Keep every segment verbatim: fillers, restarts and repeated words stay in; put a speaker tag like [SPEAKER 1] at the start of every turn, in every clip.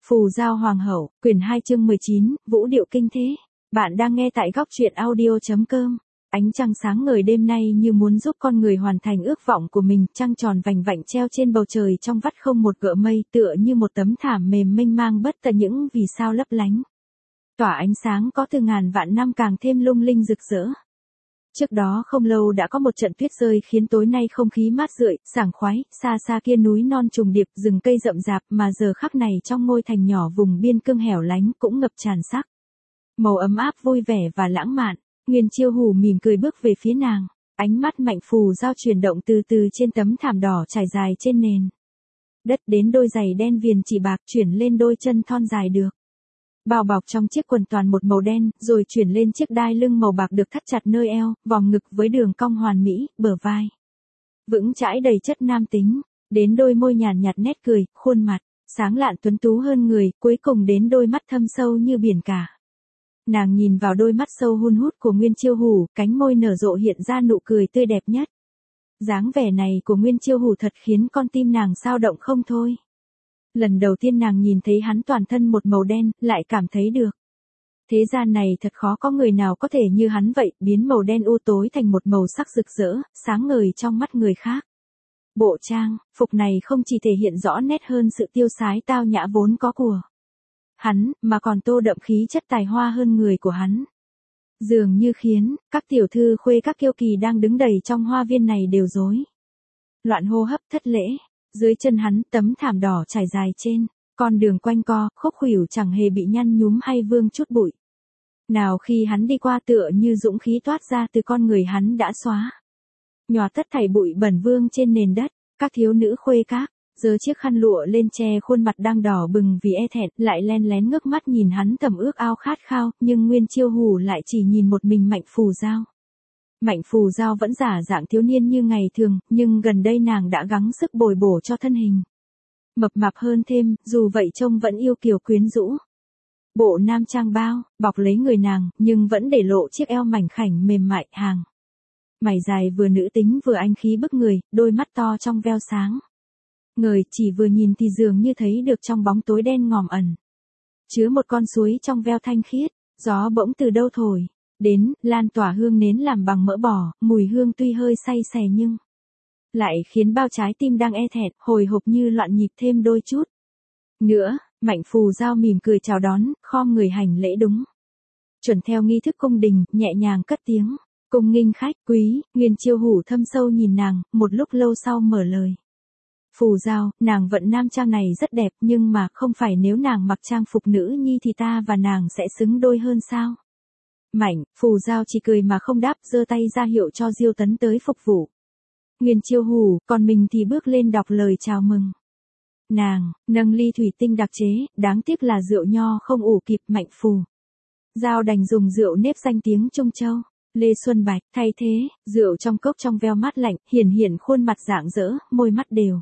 [SPEAKER 1] Phù Giao Hoàng hậu, quyển hai chương mười chín, Vũ điệu kinh thế. Bạn đang nghe tại góc truyện audio chấm com. Ánh trăng sáng ngời đêm nay như muốn giúp con người hoàn thành ước vọng của mình, trăng tròn vành vạnh treo trên bầu trời trong vắt không một gợn mây, tựa như một tấm thảm mềm mênh mang bất tận những vì sao lấp lánh. Tỏa ánh sáng có từ ngàn vạn năm càng thêm lung linh rực rỡ. Trước đó không lâu đã có một trận tuyết rơi khiến tối nay không khí mát rượi, sảng khoái, xa xa kia núi non trùng điệp, rừng cây rậm rạp, mà giờ khắc này trong ngôi thành nhỏ vùng biên cương hẻo lánh cũng ngập tràn sắc màu ấm áp vui vẻ và lãng mạn. Nguyên Chiêu Hủ mỉm cười bước về phía nàng, ánh mắt Mạnh Phù Giao chuyển động từ từ trên tấm thảm đỏ trải dài trên nền đất đến đôi giày đen viền chỉ bạc, chuyển lên đôi chân thon dài được bao bọc trong chiếc quần toàn một màu đen, rồi chuyển lên chiếc đai lưng màu bạc được thắt chặt nơi eo, vòng ngực với đường cong hoàn mỹ, bờ vai vững chãi đầy chất nam tính, đến đôi môi nhàn nhạt nét cười, khuôn mặt sáng lạn tuấn tú hơn người, cuối cùng đến đôi mắt thâm sâu như biển cả. Nàng nhìn vào đôi mắt sâu hun hút của Nguyên Chiêu Hủ, cánh môi nở rộ hiện ra nụ cười tươi đẹp nhất. Dáng vẻ này của Nguyên Chiêu Hủ thật khiến con tim nàng xao động không thôi. Lần đầu tiên nàng nhìn thấy hắn toàn thân một màu đen, lại cảm thấy được. Thế gian này thật khó có người nào có thể như hắn vậy, biến màu đen u tối thành một màu sắc rực rỡ, sáng ngời trong mắt người khác. Bộ trang, phục này không chỉ thể hiện rõ nét hơn sự tiêu sái tao nhã vốn có của hắn, mà còn tô đậm khí chất tài hoa hơn người của hắn. Dường như khiến các tiểu thư khuê các kiêu kỳ đang đứng đầy trong hoa viên này đều rối loạn hô hấp thất lễ. Dưới chân hắn tấm thảm đỏ trải dài trên con đường quanh co, khúc khuỷu chẳng hề bị nhăn nhúm hay vương chút bụi nào, khi hắn đi qua tựa như dũng khí toát ra từ con người hắn đã xóa nhòa tất thảy bụi bẩn vương trên nền đất. Các thiếu nữ khuê các giơ chiếc khăn lụa lên che khuôn mặt đang đỏ bừng vì e thẹn, lại len lén ngước mắt nhìn hắn thầm ước ao khát khao, nhưng Nguyên Chiêu Hủ lại chỉ nhìn một mình Mạnh Phù Giao. Mạnh Phù Giao vẫn giả dạng thiếu niên như ngày thường, nhưng gần đây nàng đã gắng sức bồi bổ cho thân hình mập mạp hơn thêm, dù vậy trông vẫn yêu kiều quyến rũ. Bộ nam trang bao bọc lấy người nàng, nhưng vẫn để lộ chiếc eo mảnh khảnh mềm mại, hàng mày dài vừa nữ tính vừa anh khí bức người, đôi mắt to trong veo sáng ngời, chỉ vừa nhìn thì dường như thấy được trong bóng tối đen ngòm ẩn chứa một con suối trong veo thanh khiết. Gió bỗng từ đâu thổi đến, lan tỏa hương nến làm bằng mỡ bò, mùi hương tuy hơi say xè nhưng lại khiến bao trái tim đang e thẹn, hồi hộp như loạn nhịp thêm đôi chút nữa. Mạnh Phù Giao mỉm cười chào đón, khom người hành lễ đúng chuẩn theo nghi thức cung đình, nhẹ nhàng cất tiếng cung nghinh khách quý. Nguyên Chiêu Hủ thâm sâu nhìn nàng, một lúc lâu sau mở lời. Phù Giao, nàng vận nam trang này rất đẹp, nhưng mà không phải nếu nàng mặc trang phục nữ nhi thì ta và nàng sẽ xứng đôi hơn sao? Mạnh Phù Giao chỉ cười mà không đáp, giơ tay ra hiệu cho Diêu Tấn tới phục vụ. Nguyên Chiêu Hủ, còn mình thì bước lên đọc lời chào mừng. Nàng nâng ly thủy tinh đặc chế, đáng tiếc là rượu nho không ủ kịp. Mạnh Phù Giao đành dùng rượu nếp danh tiếng Trung Châu, Lê Xuân Bạch, thay thế. Rượu trong cốc trong veo mát lạnh, hiển hiện khuôn mặt rạng rỡ, môi mắt đều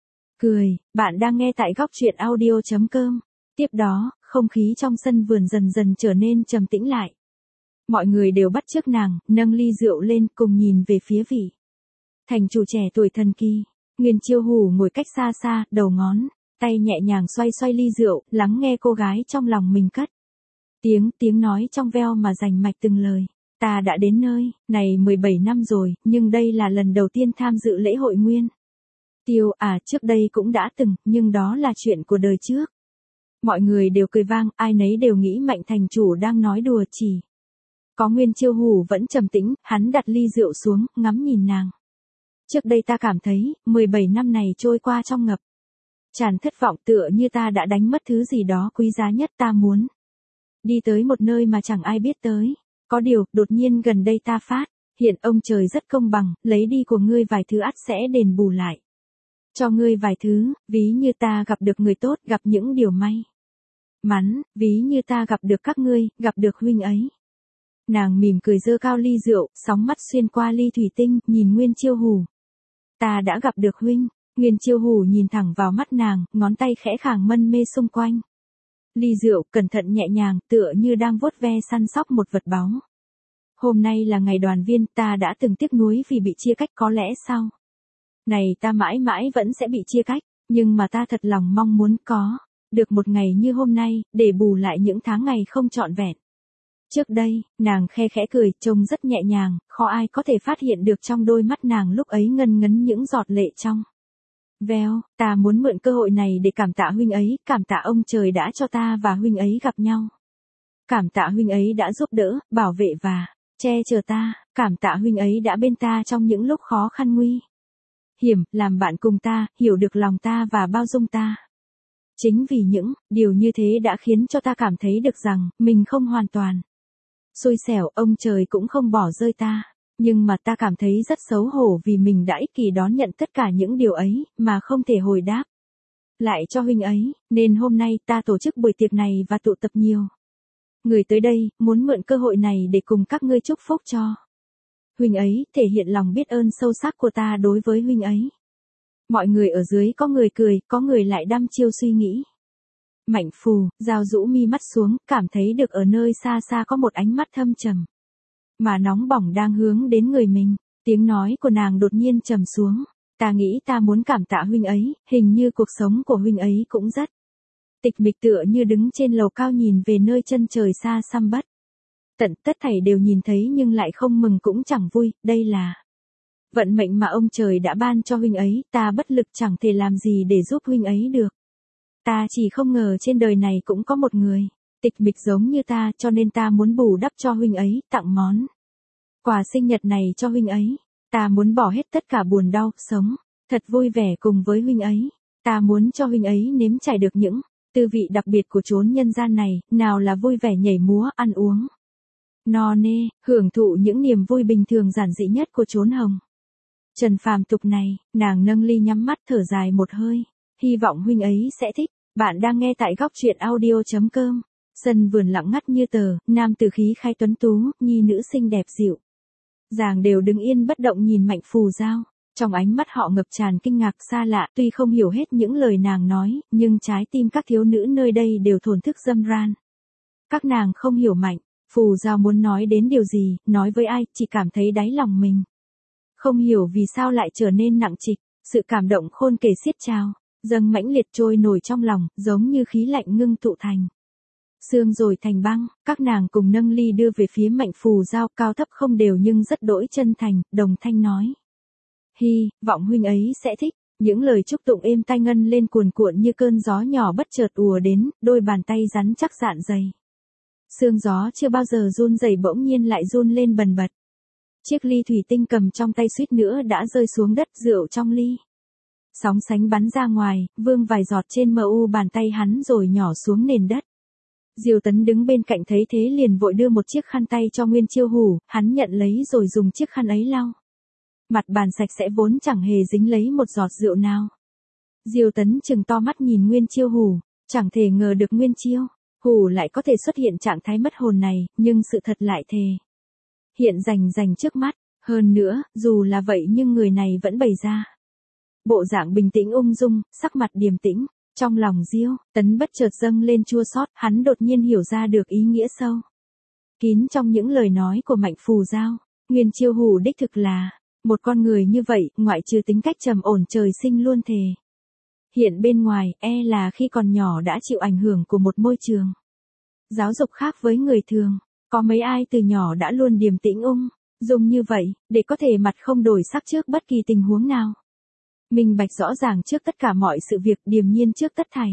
[SPEAKER 1] cười. Bạn đang nghe tại góc truyện audio chấm com. Tiếp đó, không khí trong sân vườn dần dần trở nên trầm tĩnh lại. Mọi người đều bắt chước nàng, nâng ly rượu lên cùng nhìn về phía vị thành chủ trẻ tuổi thần kỳ. Nguyên Chiêu Hủ ngồi cách xa xa, đầu ngón tay nhẹ nhàng xoay xoay ly rượu, lắng nghe cô gái trong lòng mình cất tiếng tiếng nói trong veo mà rành mạch từng lời. Ta đã đến nơi này mười bảy năm rồi, nhưng đây là lần đầu tiên tham dự lễ hội Nguyên Tiêu. À, trước đây cũng đã từng, nhưng đó là chuyện của đời trước. Mọi người đều cười vang, ai nấy đều nghĩ Mạnh thành chủ đang nói đùa, chỉ có Nguyên Chiêu Hủ vẫn trầm tĩnh. Hắn đặt ly rượu xuống, ngắm nhìn nàng. Trước đây ta cảm thấy, mười bảy năm này trôi qua trong ngập tràn thất vọng, tựa như ta đã đánh mất thứ gì đó quý giá nhất. Ta muốn đi tới một nơi mà chẳng ai biết tới. Có điều, đột nhiên gần đây ta phát hiện ông trời rất công bằng, lấy đi của ngươi vài thứ ắt sẽ đền bù lại cho ngươi vài thứ, ví như ta gặp được người tốt, gặp những điều may mắn, ví như ta gặp được các ngươi, gặp được huynh ấy. Nàng mỉm cười giơ cao ly rượu, sóng mắt xuyên qua ly thủy tinh, nhìn Nguyên Chiêu Hủ. Ta đã gặp được huynh. Nguyên Chiêu Hủ nhìn thẳng vào mắt nàng, ngón tay khẽ khàng mân mê xung quanh ly rượu, cẩn thận nhẹ nhàng, tựa như đang vuốt ve săn sóc một vật báu. Hôm nay là ngày đoàn viên, ta đã từng tiếc nuối vì bị chia cách, có lẽ sau này ta mãi mãi vẫn sẽ bị chia cách, nhưng mà ta thật lòng mong muốn có được một ngày như hôm nay, để bù lại những tháng ngày không trọn vẹn. Trước đây, nàng khe khẽ cười, trông rất nhẹ nhàng, khó ai có thể phát hiện được trong đôi mắt nàng lúc ấy ngân ngấn những giọt lệ trong. Veo, ta muốn mượn cơ hội này để cảm tạ huynh ấy, cảm tạ ông trời đã cho ta và huynh ấy gặp nhau. Cảm tạ huynh ấy đã giúp đỡ, bảo vệ và che chở ta, cảm tạ huynh ấy đã bên ta trong những lúc khó khăn nguy hiểm, làm bạn cùng ta, hiểu được lòng ta và bao dung ta. Chính vì những điều như thế đã khiến cho ta cảm thấy được rằng, mình không hoàn toàn xui xẻo, ông trời cũng không bỏ rơi ta. Nhưng mà ta cảm thấy rất xấu hổ vì mình đã ích kỷ đón nhận tất cả những điều ấy, mà không thể hồi đáp lại cho huynh ấy, nên hôm nay ta tổ chức buổi tiệc này và tụ tập nhiều người tới đây, muốn mượn cơ hội này để cùng các ngươi chúc phúc cho huynh ấy, thể hiện lòng biết ơn sâu sắc của ta đối với huynh ấy. Mọi người ở dưới có người cười, có người lại đăm chiêu suy nghĩ. Mạnh Phù, Giao rũ mi mắt xuống, cảm thấy được ở nơi xa xa có một ánh mắt thâm trầm mà nóng bỏng đang hướng đến người mình. Tiếng nói của nàng đột nhiên trầm xuống. Ta nghĩ ta muốn cảm tạ huynh ấy, hình như cuộc sống của huynh ấy cũng rất tịch mịch, tựa như đứng trên lầu cao nhìn về nơi chân trời xa xăm bất tận, tất thảy đều nhìn thấy nhưng lại không mừng cũng chẳng vui, đây là vận mệnh mà ông trời đã ban cho huynh ấy, ta bất lực chẳng thể làm gì để giúp huynh ấy được. Ta chỉ không ngờ trên đời này cũng có một người tịch mịch giống như ta, cho nên ta muốn bù đắp cho huynh ấy, tặng món quà sinh nhật này cho huynh ấy. Ta muốn bỏ hết tất cả buồn đau, sống thật vui vẻ cùng với huynh ấy. Ta muốn cho huynh ấy nếm trải được những tư vị đặc biệt của chốn nhân gian này, nào là vui vẻ nhảy múa, ăn uống no nê, hưởng thụ những niềm vui bình thường giản dị nhất của chốn hồng trần phàm tục này. Nàng nâng ly nhắm mắt thở dài một hơi, hy vọng huynh ấy sẽ thích. Bạn đang nghe tại góc truyện audio chấm com. Sân vườn lặng ngắt như tờ, nam tử khí khai tuấn tú, nhi nữ xinh đẹp dịu dàng đều đứng yên bất động nhìn Mạnh Phù Giao. Trong ánh mắt họ ngập tràn kinh ngạc xa lạ, tuy không hiểu hết những lời nàng nói, nhưng trái tim các thiếu nữ nơi đây đều thổn thức râm ran. Các nàng không hiểu Mạnh Phù Giao muốn nói đến điều gì, nói với ai, chỉ cảm thấy đáy lòng mình không hiểu vì sao lại trở nên nặng trịch, sự cảm động khôn kể xiết trào, dâng mãnh liệt trôi nổi trong lòng, giống như khí lạnh ngưng tụ thành sương rồi thành băng. Các nàng cùng nâng ly đưa về phía Mạnh Phù Giao, cao thấp không đều nhưng rất đỗi chân thành, đồng thanh nói. Hy vọng huynh ấy sẽ thích. Những lời chúc tụng êm tai ngân lên cuồn cuộn như cơn gió nhỏ bất chợt ùa đến, đôi bàn tay rắn chắc dạn dày. Sương gió chưa bao giờ run rẩy bỗng nhiên lại run lên bần bật. Chiếc ly thủy tinh cầm trong tay suýt nữa đã rơi xuống đất, rượu trong ly sóng sánh bắn ra ngoài, vương vài giọt trên mờ u bàn tay hắn rồi nhỏ xuống nền đất. Diêu Tấn đứng bên cạnh thấy thế liền vội đưa một chiếc khăn tay cho Nguyên Chiêu Hủ, hắn nhận lấy rồi dùng chiếc khăn ấy lau mặt bàn sạch sẽ vốn chẳng hề dính lấy một giọt rượu nào. Diêu Tấn trừng to mắt nhìn Nguyên Chiêu Hủ, chẳng thể ngờ được Nguyên Chiêu Hủ lại có thể xuất hiện trạng thái mất hồn này, nhưng sự thật lại thề hiện rành rành trước mắt. Hơn nữa, dù là vậy nhưng người này vẫn bày ra bộ dạng bình tĩnh ung dung, sắc mặt điềm tĩnh. Trong lòng Diêu Tấn bất chợt dâng lên chua xót, hắn đột nhiên hiểu ra được ý nghĩa sâu kín trong những lời nói của Mạnh Phù Giao. Nguyên Chiêu Hủ đích thực là một con người như vậy, ngoại trừ tính cách trầm ổn trời sinh luôn thề hiện bên ngoài, e là khi còn nhỏ đã chịu ảnh hưởng của một môi trường giáo dục khác với người thường. Có mấy ai từ nhỏ đã luôn điềm tĩnh ung dung như vậy, để có thể mặt không đổi sắc trước bất kỳ tình huống nào. Minh bạch rõ ràng trước tất cả mọi sự việc, điềm nhiên trước tất thảy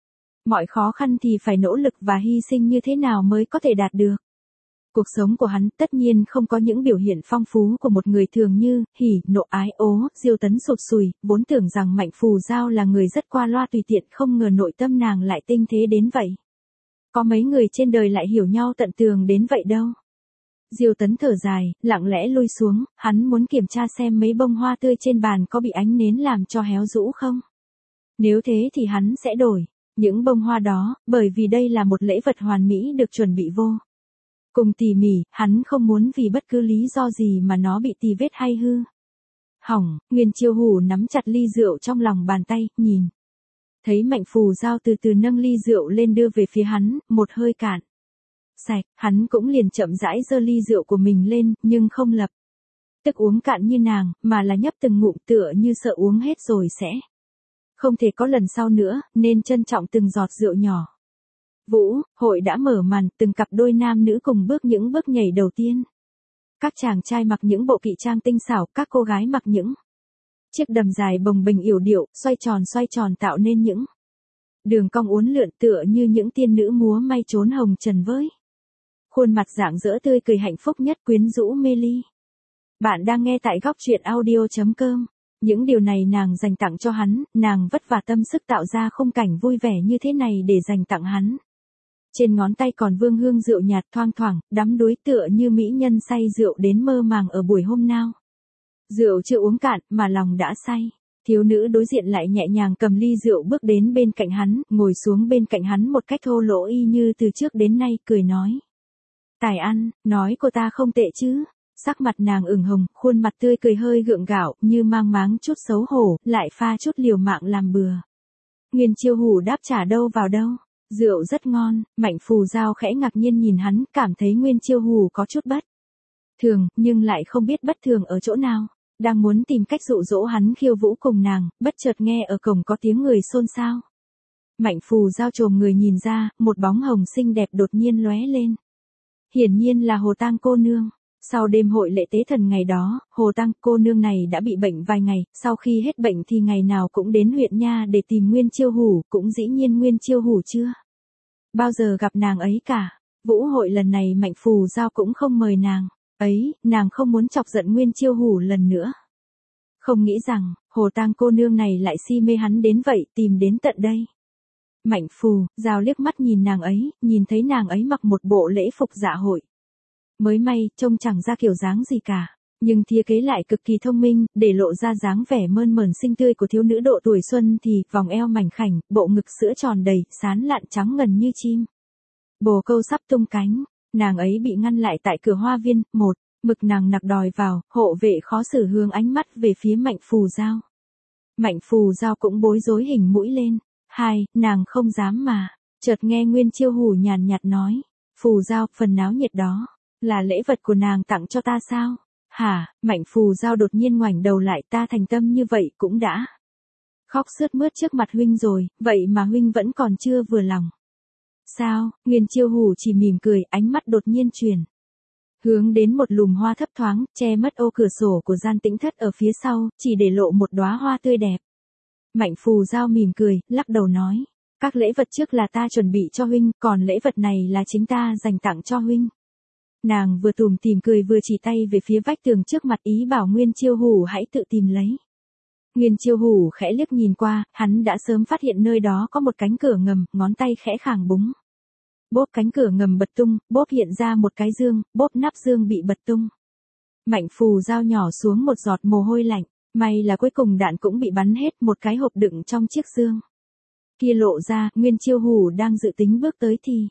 [SPEAKER 1] mọi khó khăn thì phải nỗ lực và hy sinh như thế nào mới có thể đạt được. Cuộc sống của hắn tất nhiên không có những biểu hiện phong phú của một người thường như hỉ, nộ, ái, ố. Diêu Tấn sụt sùi, vốn tưởng rằng Mạnh Phù Giao là người rất qua loa tùy tiện, không ngờ nội tâm nàng lại tinh thế đến vậy. Có mấy người trên đời lại hiểu nhau tận tường đến vậy đâu. Diêu Tấn thở dài, lặng lẽ lui xuống, hắn muốn kiểm tra xem mấy bông hoa tươi trên bàn có bị ánh nến làm cho héo rũ không. Nếu thế thì hắn sẽ đổi những bông hoa đó, bởi vì đây là một lễ vật hoàn mỹ được chuẩn bị vô cùng tỉ mỉ, hắn không muốn vì bất cứ lý do gì mà nó bị tì vết hay hư hỏng. Nguyên Chiêu Hủ nắm chặt ly rượu trong lòng bàn tay, nhìn thấy Mạnh Phù Giao từ từ nâng ly rượu lên đưa về phía hắn, một hơi cạn sạch, hắn cũng liền chậm rãi giơ ly rượu của mình lên, nhưng không lập tức uống cạn như nàng, mà là nhấp từng ngụm tựa như sợ uống hết rồi sẽ Không thể có lần sau nữa, nên trân trọng từng giọt rượu nhỏ. Vũ, hội đã mở màn, từng cặp đôi nam nữ cùng bước những bước nhảy đầu tiên. Các chàng trai mặc những bộ kỵ trang tinh xảo, các cô gái mặc những chiếc đầm dài bồng bềnh yểu điệu, xoay tròn xoay tròn tạo nên những đường cong uốn lượn tựa như những tiên nữ múa may trốn hồng trần với khuôn mặt rạng rỡ tươi cười hạnh phúc nhất quyến rũ mê ly. Bạn đang nghe tại góc truyện audio.com. Những điều này nàng dành tặng cho hắn, nàng vất vả tâm sức tạo ra khung cảnh vui vẻ như thế này để dành tặng hắn. Trên ngón tay còn vương hương rượu nhạt thoang thoảng, đắm đuối tựa như mỹ nhân say rượu đến mơ màng ở buổi hôm nào. Rượu chưa uống cạn mà lòng đã say. Thiếu nữ đối diện lại nhẹ nhàng cầm ly rượu bước đến bên cạnh hắn, ngồi xuống bên cạnh hắn một cách thô lỗ y như từ trước đến nay, cười nói. Tài ăn, nói cô ta không tệ chứ. Sắc mặt nàng ửng hồng, khuôn mặt tươi cười hơi gượng gạo, như mang máng chút xấu hổ, lại pha chút liều mạng làm bừa. Nguyên Chiêu Hủ đáp trả đâu vào đâu. Rượu rất ngon. Mạnh Phù Giao khẽ ngạc nhiên nhìn hắn, cảm thấy Nguyên Chiêu Hủ có chút bất thường, nhưng lại không biết bất thường ở chỗ nào. Đang muốn tìm cách dụ dỗ hắn khiêu vũ cùng nàng, bất chợt nghe ở cổng có tiếng người xôn xao. Mạnh Phù Giao chồm người nhìn ra, một bóng hồng xinh đẹp đột nhiên lóe lên. Hiển nhiên là Hồ Tang cô nương. Sau đêm hội lễ tế thần ngày đó, Hồ Tang cô nương này đã bị bệnh vài ngày, sau khi hết bệnh thì ngày nào cũng đến huyện nha để tìm Nguyên Chiêu Hủ, cũng dĩ nhiên Nguyên Chiêu Hủ chưa bao giờ gặp nàng ấy cả. Vũ hội lần này Mạnh Phù Giao cũng không mời nàng ấy, nàng không muốn chọc giận Nguyên Chiêu Hủ lần nữa. Không nghĩ rằng, Hồ Tang cô nương này lại si mê hắn đến vậy, tìm đến tận đây. Mạnh Phù Giao liếc mắt nhìn nàng ấy, nhìn thấy nàng ấy mặc một bộ lễ phục dạ hội. Mới may, trông chẳng ra kiểu dáng gì cả. Nhưng thìa kế lại cực kỳ thông minh, để lộ ra dáng vẻ mơn mởn xinh tươi của thiếu nữ độ tuổi xuân thì, vòng eo mảnh khảnh, bộ ngực sữa tròn đầy, sán lạn trắng ngần như chim bồ câu sắp tung cánh. Nàng ấy bị ngăn lại tại cửa hoa viên. Một, mực nàng nặc đòi vào, hộ vệ khó xử hướng ánh mắt về phía Mạnh Phù Giao. Mạnh Phù Giao cũng bối rối hình mũi lên. Hai, nàng không dám mà. Chợt nghe Nguyên Chiêu Hủ nhàn nhạt nói. Phù Giao, phần náo nhiệt đó là lễ vật của nàng tặng cho ta sao? Hả? Mạnh Phù Giao đột nhiên ngoảnh đầu lại, ta thành tâm như vậy cũng đã khóc sướt mướt trước mặt huynh rồi, vậy mà huynh vẫn còn chưa vừa lòng. Sao? Nguyên Chiêu Hủ chỉ mỉm cười, ánh mắt đột nhiên chuyển hướng đến một lùm hoa thấp thoáng, che mất ô cửa sổ của gian tĩnh thất ở phía sau, chỉ để lộ một đóa hoa tươi đẹp. Mạnh Phù Giao mỉm cười, lắc đầu nói. Các lễ vật trước là ta chuẩn bị cho huynh, còn lễ vật này là chính ta dành tặng cho huynh. Nàng vừa tủm tỉm cười vừa chỉ tay về phía vách tường trước mặt, ý bảo Nguyên Chiêu Hủ hãy tự tìm lấy. Nguyên Chiêu Hủ khẽ liếc nhìn qua, hắn đã sớm phát hiện nơi đó có một cánh cửa ngầm, ngón tay khẽ khàng búng. Bốp cánh cửa ngầm bật tung, bốp hiện ra một cái dương, bốp nắp dương bị bật tung. Mạnh Phù Giao nhỏ xuống một giọt mồ hôi lạnh, may là cuối cùng đạn cũng bị bắn hết, một cái hộp đựng trong chiếc dương kia lộ ra. Nguyên Chiêu Hủ đang dự tính bước tới thì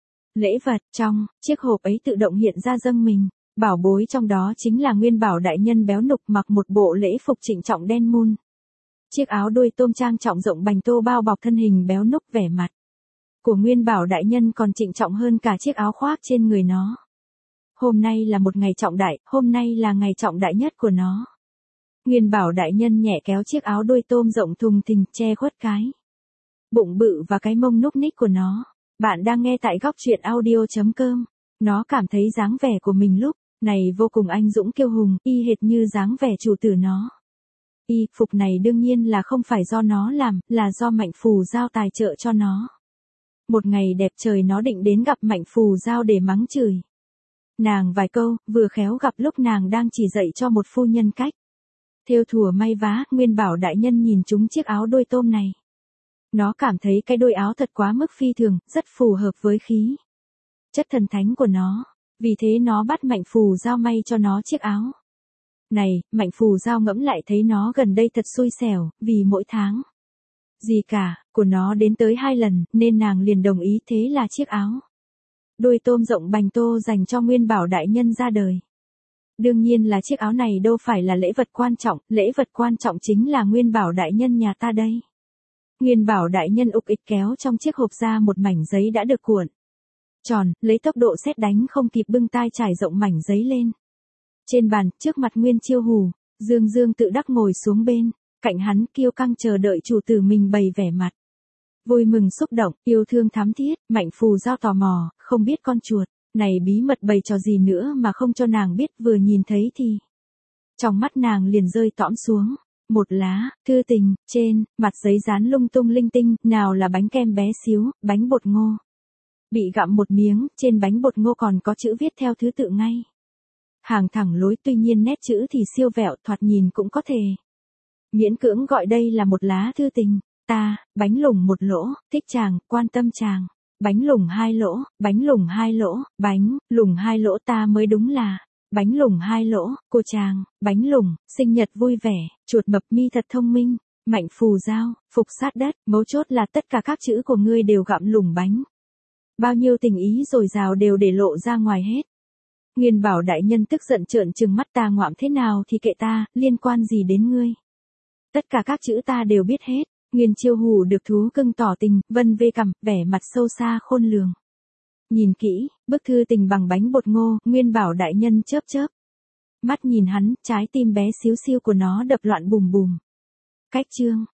[SPEAKER 1] lễ vật trong chiếc hộp ấy tự động hiện ra dâng mình. Bảo bối trong đó chính là Nguyên Bảo đại nhân béo nục mặc một bộ lễ phục trịnh trọng đen mun. Chiếc áo đuôi tôm trang trọng rộng bành tô bao bọc thân hình béo núc, vẻ mặt của Nguyên Bảo đại nhân còn trịnh trọng hơn cả chiếc áo khoác trên người nó. Hôm nay là một ngày trọng đại, hôm nay là ngày trọng đại nhất của nó. Nguyên Bảo đại nhân nhẹ kéo chiếc áo đuôi tôm rộng thùng thình che khuất cái bụng bự và cái mông núc ních của nó. Bạn đang nghe tại góc truyện audio.com. Nó cảm thấy dáng vẻ của mình lúc này vô cùng anh dũng kiêu hùng, y hệt như dáng vẻ chủ tử nó. Y phục này đương nhiên là không phải do nó làm, là do Mạnh Phù Giao tài trợ cho nó. Một ngày đẹp trời nó định đến gặp Mạnh Phù Giao để mắng chửi nàng vài câu, vừa khéo gặp lúc nàng đang chỉ dạy cho một phu nhân cách thêu thùa may vá. Nguyên Bảo đại nhân nhìn trúng chiếc áo đuôi tôm này. Nó cảm thấy cái đôi áo thật quá mức phi thường, rất phù hợp với khí chất thần thánh của nó. Vì thế nó bắt Mạnh Phù Giao may cho nó chiếc áo này. Mạnh Phù Giao ngẫm lại thấy nó gần đây thật xui xẻo, vì mỗi tháng gì cả của nó đến tới hai lần, nên nàng liền đồng ý. Thế là chiếc áo đuôi tôm rộng bành tô dành cho Nguyên Bảo đại nhân ra đời. Đương nhiên là chiếc áo này đâu phải là lễ vật quan trọng, lễ vật quan trọng chính là Nguyên Bảo đại nhân nhà ta đây. Nguyên Bảo đại nhân ục ịch kéo trong chiếc hộp ra một mảnh giấy đã được cuộn tròn, lấy tốc độ sét đánh không kịp bưng tai trải rộng mảnh giấy lên. Trên bàn, trước mặt Nguyên Chiêu Hủ, Dương Dương tự đắc ngồi xuống bên cạnh hắn kiêu căng chờ đợi chủ tử mình bày vẻ mặt. Vui mừng xúc động, yêu thương thắm thiết, Mạnh Phù Giao tò mò, không biết con chuột này bí mật bày trò gì nữa mà không cho nàng biết, vừa nhìn thấy thì trong mắt nàng liền rơi tõm xuống. Một lá, thư tình, trên, mặt giấy dán lung tung linh tinh, nào là bánh kem bé xíu, bánh bột ngô. Bị gặm một miếng, trên bánh bột ngô còn có chữ viết theo thứ tự ngay. Hàng thẳng lối, tuy nhiên nét chữ thì siêu vẹo, thoạt nhìn cũng có thể miễn cưỡng gọi đây là một lá thư tình. Ta, bánh lủng một lỗ, thích chàng, quan tâm chàng. Bánh lủng hai lỗ, bánh lủng hai lỗ, bánh lủng hai lỗ ta mới đúng là. Bánh lủng hai lỗ, cô chàng, bánh lủng, sinh nhật vui vẻ, chuột mập mi thật thông minh. Mạnh Phù Giao, phục sát đất, mấu chốt là tất cả các chữ của ngươi đều gặm lủng bánh. Bao nhiêu tình ý dồi dào đều để lộ ra ngoài hết. Nguyên Bảo đại nhân tức giận trợn trừng mắt, ta ngoạm thế nào thì kệ ta, liên quan gì đến ngươi. Tất cả các chữ ta đều biết hết. Nguyên Chiêu hù được thú cưng tỏ tình, vân vê cằm, vẻ mặt sâu xa khôn lường. Nhìn kỹ, bức thư tình bằng bánh bột ngô, Nguyên Bảo đại nhân chớp chớp mắt nhìn hắn, trái tim bé xíu xiu của nó đập loạn bùm bùm. Cách chương